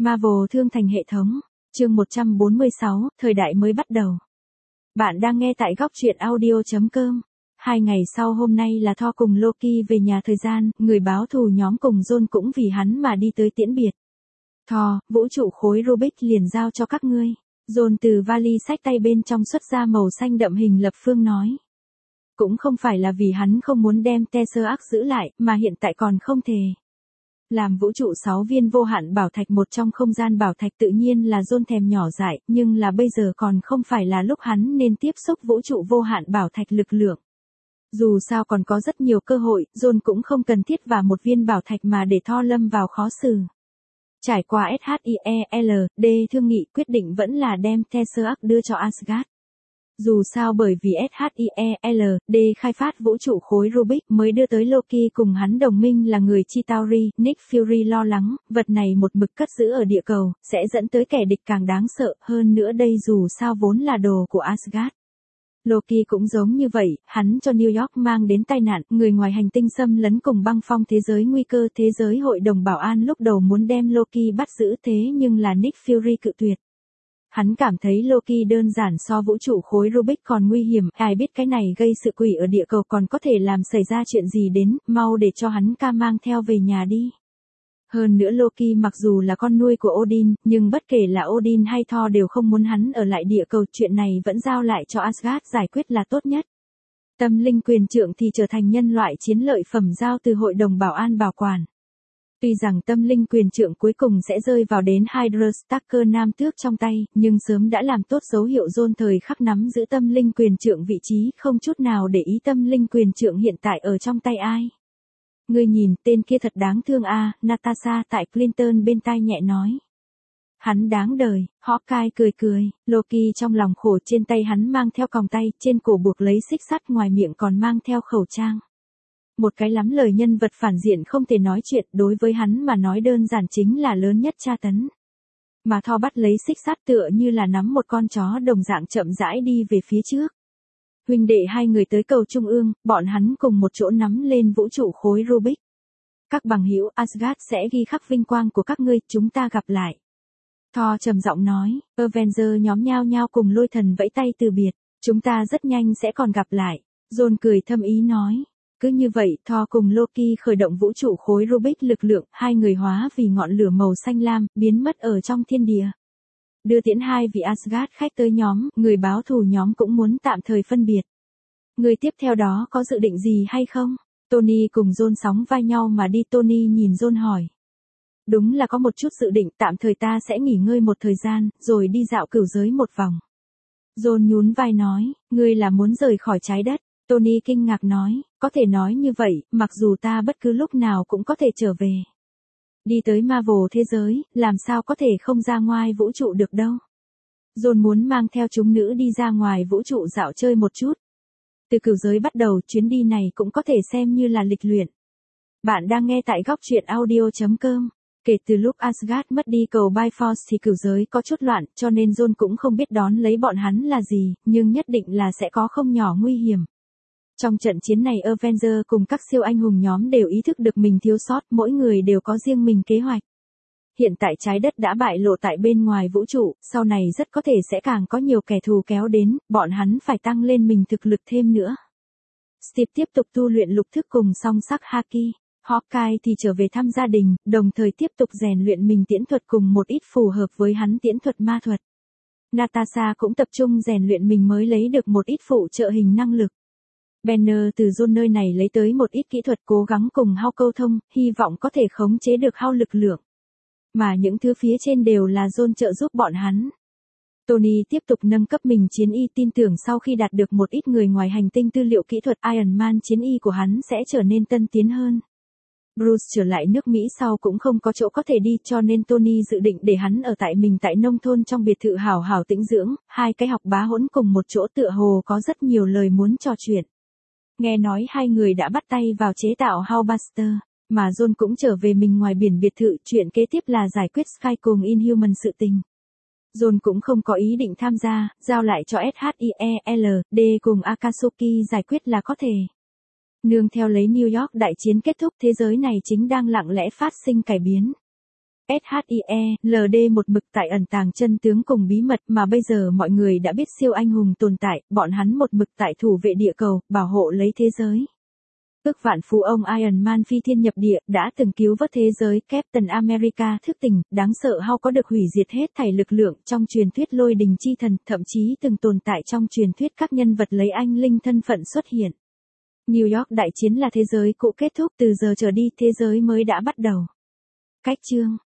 Marvel thương thành hệ thống. Chương 146, thời đại mới bắt đầu. Bạn đang nghe tại góc truyện audio.com. 2 ngày sau hôm nay là Thor cùng Loki về nhà thời gian, người báo thù nhóm cùng John cũng vì hắn mà đi tới tiễn biệt. Thor, vũ trụ khối Rubik liền giao cho các ngươi. John từ vali xách tay bên trong xuất ra màu xanh đậm hình lập phương nói. Cũng không phải là vì hắn không muốn đem Tesseract giữ lại, mà hiện tại còn không thể. Làm vũ trụ 6 viên vô hạn bảo thạch một trong không gian bảo thạch tự nhiên là John thèm nhỏ dại, nhưng là bây giờ còn không phải là lúc hắn nên tiếp xúc vũ trụ vô hạn bảo thạch lực lượng. Dù sao còn có rất nhiều cơ hội, John cũng không cần thiết vào một viên bảo thạch mà để Thor lâm vào khó xử. Trải qua SHIELD thương nghị quyết định vẫn là đem Tesseract đưa cho Asgard. Dù sao bởi vì SHIELD khai phát vũ trụ khối Rubik mới đưa tới Loki cùng hắn đồng minh là người Chitauri, Nick Fury lo lắng, vật này một mực cất giữ ở địa cầu, sẽ dẫn tới kẻ địch càng đáng sợ, hơn nữa đây dù sao vốn là đồ của Asgard. Loki cũng giống như vậy, hắn cho New York mang đến tai nạn, người ngoài hành tinh xâm lấn cùng băng phong thế giới nguy cơ thế giới hội đồng bảo an lúc đầu muốn đem Loki bắt giữ thế nhưng là Nick Fury cự tuyệt. Hắn cảm thấy Loki đơn giản so vũ trụ khối Rubik còn nguy hiểm, ai biết cái này gây sự quỷ ở địa cầu còn có thể làm xảy ra chuyện gì đến, mau để cho hắn ca mang theo về nhà đi. Hơn nữa Loki mặc dù là con nuôi của Odin, nhưng bất kể là Odin hay Thor đều không muốn hắn ở lại địa cầu, chuyện này vẫn giao lại cho Asgard giải quyết là tốt nhất. Tâm linh quyền trượng thì trở thành nhân loại chiến lợi phẩm giao từ hội đồng bảo an bảo quản. Tuy rằng tâm linh quyền trượng cuối cùng sẽ rơi vào đến Hydra Starker nam tước trong tay, nhưng sớm đã làm tốt dấu hiệu John thời khắc nắm giữ tâm linh quyền trượng vị trí, không chút nào để ý tâm linh quyền trượng hiện tại ở trong tay ai. Ngươi nhìn, tên kia thật đáng thương a, Natasha tại Clinton bên tai nhẹ nói. Hắn đáng đời, Hawkeye cười cười, Loki trong lòng khổ, trên tay hắn mang theo còng tay, trên cổ buộc lấy xích sắt, ngoài miệng còn mang theo khẩu trang. Một cái lắm lời nhân vật phản diện không thể nói chuyện, đối với hắn mà nói đơn giản chính là lớn nhất tra tấn. Mà Thor bắt lấy xích sắt tựa như là nắm một con chó đồng dạng chậm rãi đi về phía trước. Huynh đệ hai người tới cầu trung ương, bọn hắn cùng một chỗ nắm lên vũ trụ khối Rubik. Các bằng hữu, Asgard sẽ ghi khắc vinh quang của các ngươi, chúng ta gặp lại. Thor trầm giọng nói, Avenger nhóm nhao nhao cùng Lôi Thần vẫy tay từ biệt, chúng ta rất nhanh sẽ còn gặp lại. John cười thâm ý nói. Cứ như vậy, Thor cùng Loki khởi động vũ trụ khối Rubik lực lượng, hai người hóa vì ngọn lửa màu xanh lam, biến mất ở trong thiên địa. Đưa tiễn hai vị Asgard khách tới nhóm, người báo thù nhóm cũng muốn tạm thời phân biệt. Người tiếp theo đó có dự định gì hay không? Tony cùng John sóng vai nhau mà đi. Tony nhìn John hỏi. Đúng là có một chút dự định, tạm thời ta sẽ nghỉ ngơi một thời gian, rồi đi dạo cửu giới một vòng. John nhún vai nói, ngươi là muốn rời khỏi trái đất. Tony kinh ngạc nói, có thể nói như vậy, mặc dù ta bất cứ lúc nào cũng có thể trở về. Đi tới Marvel thế giới, làm sao có thể không ra ngoài vũ trụ được đâu. John muốn mang theo chúng nữ đi ra ngoài vũ trụ dạo chơi một chút. Từ cửu giới bắt đầu, chuyến đi này cũng có thể xem như là lịch luyện. Bạn đang nghe tại góc truyện audio.com. Kể từ lúc Asgard mất đi cầu Bifrost thì cửu giới có chút loạn, cho nên John cũng không biết đón lấy bọn hắn là gì, nhưng nhất định là sẽ có không nhỏ nguy hiểm. Trong trận chiến này Avenger cùng các siêu anh hùng nhóm đều ý thức được mình thiếu sót, mỗi người đều có riêng mình kế hoạch. Hiện tại trái đất đã bại lộ tại bên ngoài vũ trụ, sau này rất có thể sẽ càng có nhiều kẻ thù kéo đến, bọn hắn phải tăng lên mình thực lực thêm nữa. Steve tiếp tục tu luyện lục thức cùng song sắc Haki. Hawkeye thì trở về thăm gia đình, đồng thời tiếp tục rèn luyện mình tiễn thuật cùng một ít phù hợp với hắn tiễn thuật ma thuật. Natasha cũng tập trung rèn luyện mình mới lấy được một ít phụ trợ hình năng lực. Banner từ John nơi này lấy tới một ít kỹ thuật cố gắng cùng Hao câu thông, hy vọng có thể khống chế được Hao lực lượng. Mà những thứ phía trên đều là John trợ giúp bọn hắn. Tony tiếp tục nâng cấp mình chiến y, tin tưởng sau khi đạt được một ít người ngoài hành tinh tư liệu kỹ thuật Iron Man chiến y của hắn sẽ trở nên tân tiến hơn. Bruce trở lại nước Mỹ sau cũng không có chỗ có thể đi, cho nên Tony dự định để hắn ở tại mình tại nông thôn trong biệt thự hảo hảo tĩnh dưỡng, hai cái học bá hỗn cùng một chỗ tựa hồ có rất nhiều lời muốn trò chuyện. Nghe nói hai người đã bắt tay vào chế tạo Hulkbuster, mà John cũng trở về mình ngoài biển biệt thự, chuyện kế tiếp là giải quyết Sky cùng Inhuman sự tình. John cũng không có ý định tham gia, giao lại cho SHIELD cùng Akatsuki giải quyết là có thể. Nương theo lấy New York đại chiến kết thúc, thế giới này chính đang lặng lẽ phát sinh cải biến. SHIE, LD một mực tại ẩn tàng chân tướng cùng bí mật mà bây giờ mọi người đã biết siêu anh hùng tồn tại, bọn hắn một mực tại thủ vệ địa cầu, bảo hộ lấy thế giới. Ước vạn phú ông Iron Man phi thiên nhập địa, đã từng cứu vớt thế giới, Captain America thức tỉnh, đáng sợ Hulk có được hủy diệt hết thảy lực lượng trong truyền thuyết lôi đình chi thần, thậm chí từng tồn tại trong truyền thuyết các nhân vật lấy anh linh thân phận xuất hiện. New York đại chiến là thế giới cũ kết thúc, từ giờ trở đi thế giới mới đã bắt đầu. Cách chương